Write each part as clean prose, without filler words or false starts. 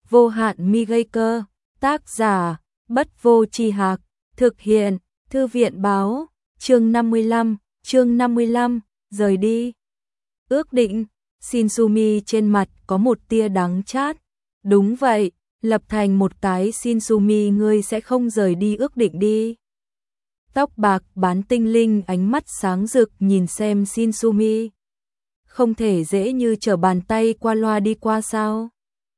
Vô hạn mi gây cơ. Tác giả, Bất Vô Tri Hạc. Thực hiện, Thư viện báo. Chương 55, rời đi. Ước định, Shinsumi trên mặt có một tia đắng chát. Đúng vậy, lập thành một cái Shinsumi, ngươi sẽ không rời đi ước định đi. Tóc bạc bán tinh linh ánh mắt sáng rực nhìn xem Shinsumi. Không thể dễ như trở bàn tay qua loa đi qua sao?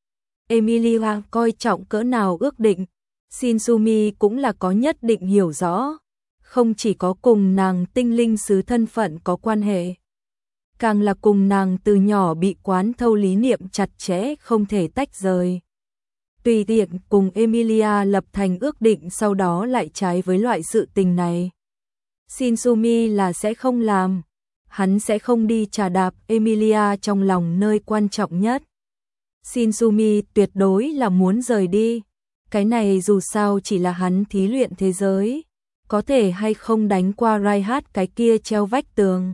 Emilia coi trọng cỡ nào ước định, Shinsumi cũng là có nhất định hiểu rõ, không chỉ có cùng nàng tinh linh sứ thân phận có quan hệ, càng là cùng nàng từ nhỏ bị quán thâu lý niệm chặt chẽ không thể tách rời. Tùy tiện cùng Emilia lập thành ước định sau đó lại trái với loại sự tình này, Shinsumi là sẽ không làm. Hắn sẽ không đi trà đạp Emilia trong lòng nơi quan trọng nhất. Shinsumi tuyệt đối là muốn rời đi. Cái này dù sao chỉ là hắn thí luyện thế giới, có thể hay không đánh qua Raihat cái kia treo vách tường.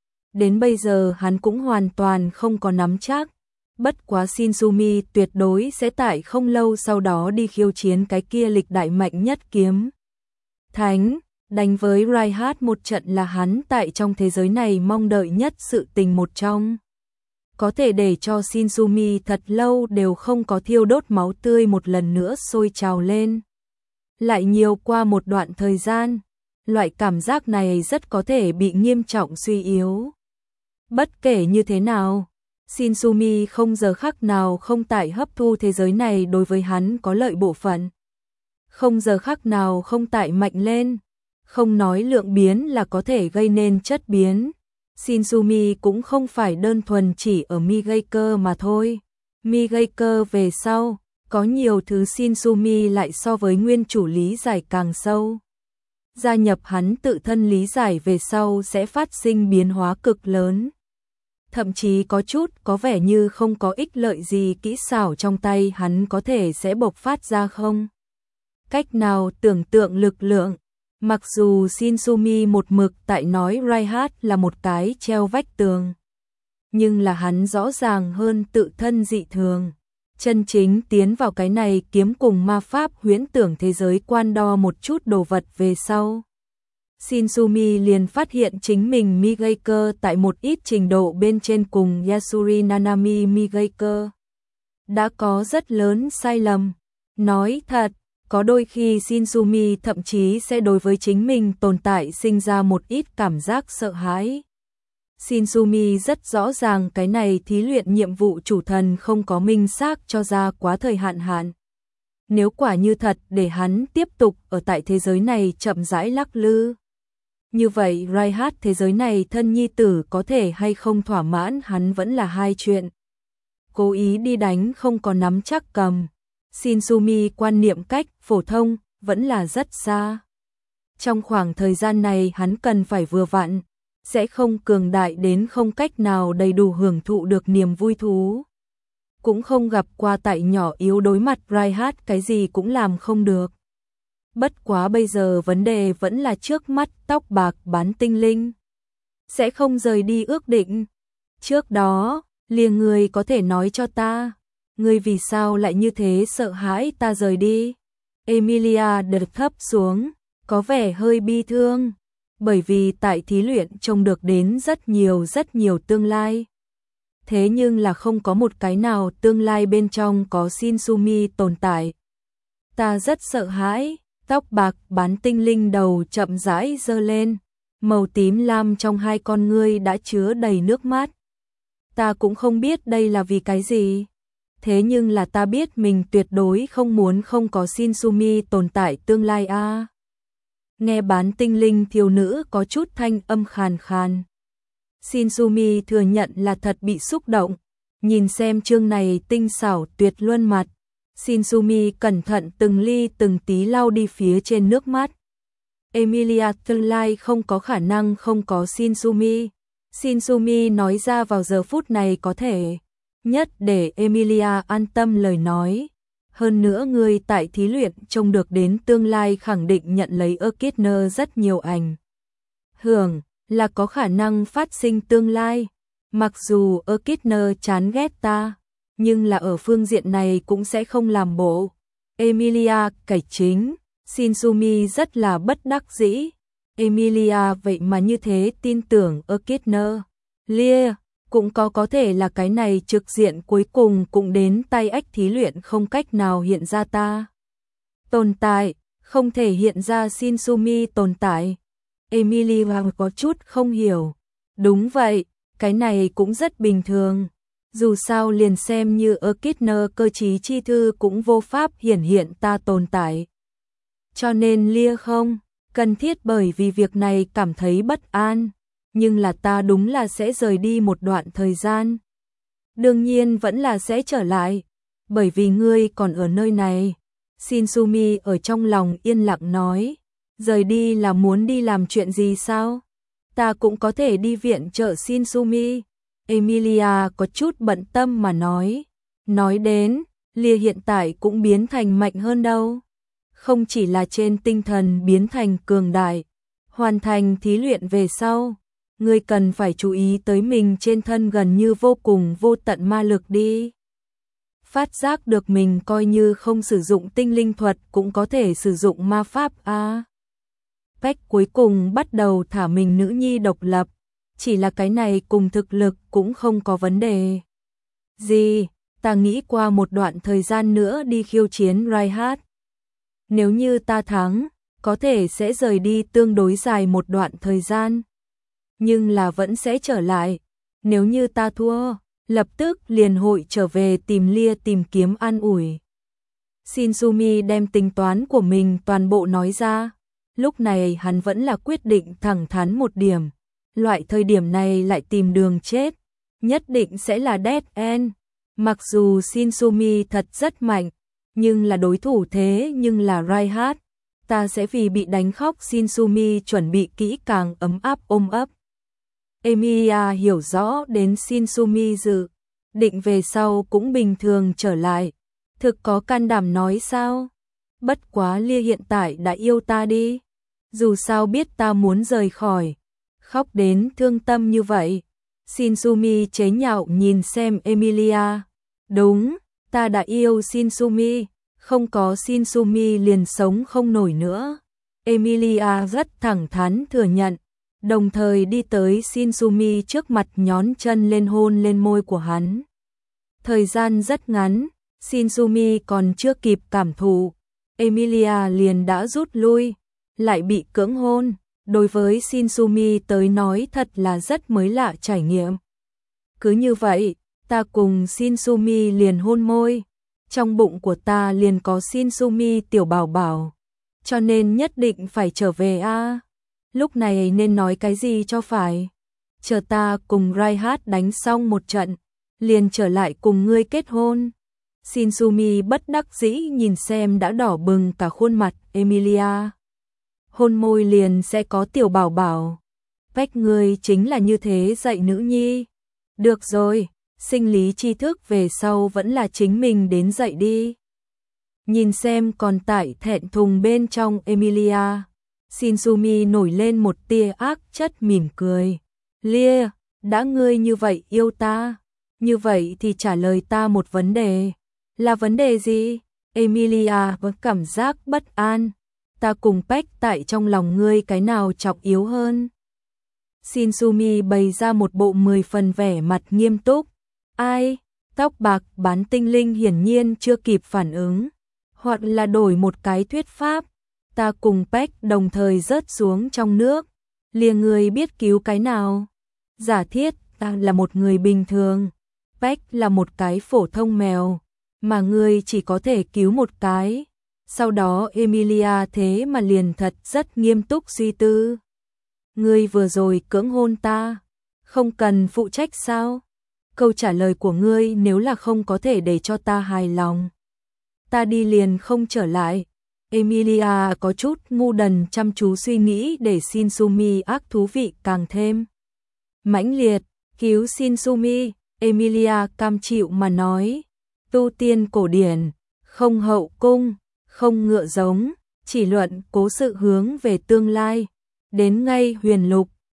Đến bây giờ hắn cũng hoàn toàn không có nắm chắc. Bất quá Shinsumi tuyệt đối sẽ tại không lâu sau đó đi khiêu chiến cái kia lịch đại mạnh nhất kiếm thánh. Đánh với Raihat một trận là hắn tại trong thế giới này mong đợi nhất sự tình một trong. Có thể để cho Shinsumi thật lâu đều không có thiêu đốt máu tươi một lần nữa sôi trào lên. Lại nhiều qua một đoạn thời gian, loại cảm giác này rất có thể bị nghiêm trọng suy yếu. Bất kể như thế nào, Shinsumi không giờ khắc nào không tại hấp thu thế giới này đối với hắn có lợi bộ phận. Không giờ khắc nào không tại mạnh lên. Không nói lượng biến là có thể gây nên chất biến. Shinsumi cũng không phải đơn thuần chỉ ở mi gây cơ mà thôi. Mi gây cơ về sau, có nhiều thứ Shinsumi lại so với nguyên chủ lý giải càng sâu. Gia nhập hắn tự thân lý giải về sau sẽ phát sinh biến hóa cực lớn. Thậm chí có chút có vẻ như không có ích lợi gì kỹ xảo trong tay hắn có thể sẽ bộc phát ra không. Cách nào tưởng tượng lực lượng. Mặc dù Shinsumi một mực tại nói Raihat là một cái treo vách tường, nhưng là hắn rõ ràng hơn tự thân dị thường. Chân chính tiến vào cái này kiếm cùng ma pháp huyễn tưởng thế giới quan đo một chút đồ vật về sau. Shinsumi liền phát hiện chính mình Migaker tại một ít trình độ bên trên cùng Yasuri Nanami Migaker đã có rất lớn sai lầm. Nói thật, có đôi khi Shinsumi thậm chí sẽ đối với chính mình tồn tại sinh ra một ít cảm giác sợ hãi. Shinsumi rất rõ ràng cái này thí luyện nhiệm vụ chủ thần không có minh xác cho ra quá thời hạn. Nếu quả như thật để hắn tiếp tục ở tại thế giới này chậm rãi lắc lư. Như vậy Raihat thế giới này thân nhi tử có thể hay không thỏa mãn hắn vẫn là hai chuyện. Cố ý đi đánh không có nắm chắc cầm. Shinsumi quan niệm cách phổ thông vẫn là rất xa. Trong khoảng thời gian này hắn cần phải vừa vặn, sẽ không cường đại đến không cách nào đầy đủ hưởng thụ được niềm vui thú. Cũng không gặp qua tại nhỏ yếu đối mặt Raihat cái gì cũng làm không được. Bất quá bây giờ vấn đề vẫn là trước mắt tóc bạc bán tinh linh. Sẽ không rời đi ước định. Trước đó, liền người có thể nói cho ta. Ngươi vì sao lại như thế sợ hãi ta rời đi? Emilia đợt thấp xuống, có vẻ hơi bi thương, bởi vì tại thí luyện trông được đến rất nhiều tương lai. Thế nhưng là không có một cái nào tương lai bên trong có Shinsumi tồn tại. Ta rất sợ hãi, tóc bạc bán tinh linh đầu chậm rãi giơ lên, màu tím lam trong hai con ngươi đã chứa đầy nước mắt. Ta cũng không biết đây là vì cái gì. Thế nhưng là ta biết mình tuyệt đối không muốn không có Shinsumi tồn tại tương lai a. Nghe bán tinh linh thiếu nữ có chút thanh âm khàn khàn. Shinsumi thừa nhận là thật bị xúc động. Nhìn xem chương này tinh xảo tuyệt luân mặt. Shinsumi cẩn thận từng ly từng tí lau đi phía trên nước mắt. Emilia tương lai không có khả năng không có Shinsumi. Shinsumi nói ra vào giờ phút này có thể nhất để Emilia an tâm lời nói. Hơn nữa người tại thí luyện trông được đến tương lai khẳng định nhận lấy Ekidner rất nhiều ảnh hưởng, là có khả năng phát sinh tương lai. Mặc dù Ekidner chán ghét ta, nhưng là ở phương diện này cũng sẽ không làm bộ. Emilia cải chính, Shinsumi rất là bất đắc dĩ. Emilia vậy mà như thế tin tưởng Ekidner. Lia, cũng có thể là cái này trực diện cuối cùng cũng đến tay ách thí luyện không cách nào hiện ra ta. Tồn tại, không thể hiện ra Shinsumi tồn tại. Emilia có chút không hiểu. Đúng vậy, cái này cũng rất bình thường. Dù sao liền xem như Ekidner cơ trí chi thư cũng vô pháp hiển hiện ta tồn tại. Cho nên Lia không cần thiết bởi vì việc này cảm thấy bất an, nhưng là ta đúng là sẽ rời đi một đoạn thời gian. Đương nhiên vẫn là sẽ trở lại, bởi vì ngươi còn ở nơi này. Shinsumi ở trong lòng yên lặng nói, rời đi là muốn đi làm chuyện gì sao? Ta cũng có thể đi viện trợ Shinsumi. Emilia có chút bận tâm mà nói đến, Lia hiện tại cũng biến thành mạnh hơn đâu. Không chỉ là trên tinh thần biến thành cường đại, hoàn thành thí luyện về sau, ngươi cần phải chú ý tới mình trên thân gần như vô cùng vô tận ma lực đi. Phát giác được mình coi như không sử dụng tinh linh thuật cũng có thể sử dụng ma pháp a. Peck cuối cùng bắt đầu thả mình nữ nhi độc lập, chỉ là cái này cùng thực lực cũng không có vấn đề gì. Ta nghĩ qua một đoạn thời gian nữa đi khiêu chiến Reinhardt. Nếu như ta thắng, có thể sẽ rời đi tương đối dài một đoạn thời gian, nhưng là vẫn sẽ trở lại. Nếu như ta thua, lập tức liền hội trở về tìm Lia tìm kiếm an ủi. Shinsumi đem tính toán của mình toàn bộ nói ra. Lúc này hắn vẫn là quyết định thẳng thắn một điểm. Loại thời điểm này lại tìm đường chết, nhất định sẽ là dead end. Mặc dù Shinsumi thật rất mạnh, nhưng là đối thủ thế nhưng là Reinhardt. Ta sẽ vì bị đánh khóc Shinsumi chuẩn bị kỹ càng ấm áp ôm ấp. Emilia hiểu rõ đến Shinsumi dự định về sau cũng bình thường trở lại. Thực có can đảm nói sao? Bất quá Lia hiện tại đã yêu ta đi. Dù sao biết ta muốn rời khỏi. Khóc đến thương tâm như vậy. Shinsumi chế nhạo nhìn xem Emilia. Đúng, ta đã yêu Shinsumi. Không có Shinsumi liền sống không nổi nữa. Emilia rất thẳng thắn thừa nhận. Đồng thời đi tới Shinsumi trước mặt nhón chân lên hôn lên môi của hắn. Thời gian rất ngắn, Shinsumi còn chưa kịp cảm thụ, Emilia liền đã rút lui, lại bị cưỡng hôn. Đối với Shinsumi tới nói thật là rất mới lạ trải nghiệm. Cứ như vậy, ta cùng Shinsumi liền hôn môi, trong bụng của ta liền có Shinsumi tiểu bảo bảo, cho nên nhất định phải trở về a. Lúc này nên nói cái gì cho phải? Chờ ta cùng Reinhardt đánh xong một trận, liền trở lại cùng ngươi kết hôn. Shinsumi bất đắc dĩ nhìn xem đã đỏ bừng cả khuôn mặt Emilia. Hôn môi liền sẽ có tiểu bảo bảo. Peck ngươi chính là như thế dạy nữ nhi. Được rồi, sinh lý tri thức về sau vẫn là chính mình đến dạy đi. Nhìn xem còn tại thẹn thùng bên trong Emilia. Shinsumi nổi lên một tia ác chất mỉm cười. Lia, đã ngươi như vậy yêu ta, như vậy thì trả lời ta một vấn đề. Là vấn đề gì? Emilia có cảm giác bất an. Ta cùng Peck tại trong lòng ngươi cái nào trọng yếu hơn? Shinsumi bày ra một bộ 10 phần vẻ mặt nghiêm túc. Ai? Tóc bạc bán tinh linh hiển nhiên chưa kịp phản ứng. Hoặc là đổi một cái thuyết pháp. Ta cùng Peck đồng thời rớt xuống trong nước. Lia người biết cứu cái nào? Giả thiết ta là một người bình thường, Peck là một cái phổ thông mèo, mà ngươi chỉ có thể cứu một cái. Sau đó Emilia thế mà liền thật rất nghiêm túc suy tư. Ngươi vừa rồi cưỡng hôn ta, không cần phụ trách sao? Câu trả lời của ngươi nếu là không có thể để cho ta hài lòng, ta đi liền không trở lại. Emilia có chút ngu đần chăm chú suy nghĩ để Shinsumi ác thú vị càng thêm mãnh liệt. Cứu Shinsumi, Emilia cam chịu mà nói. Tu tiên cổ điển, không hậu cung, không ngựa giống, chỉ luận cố sự hướng về tương lai. Đến ngay huyền lục,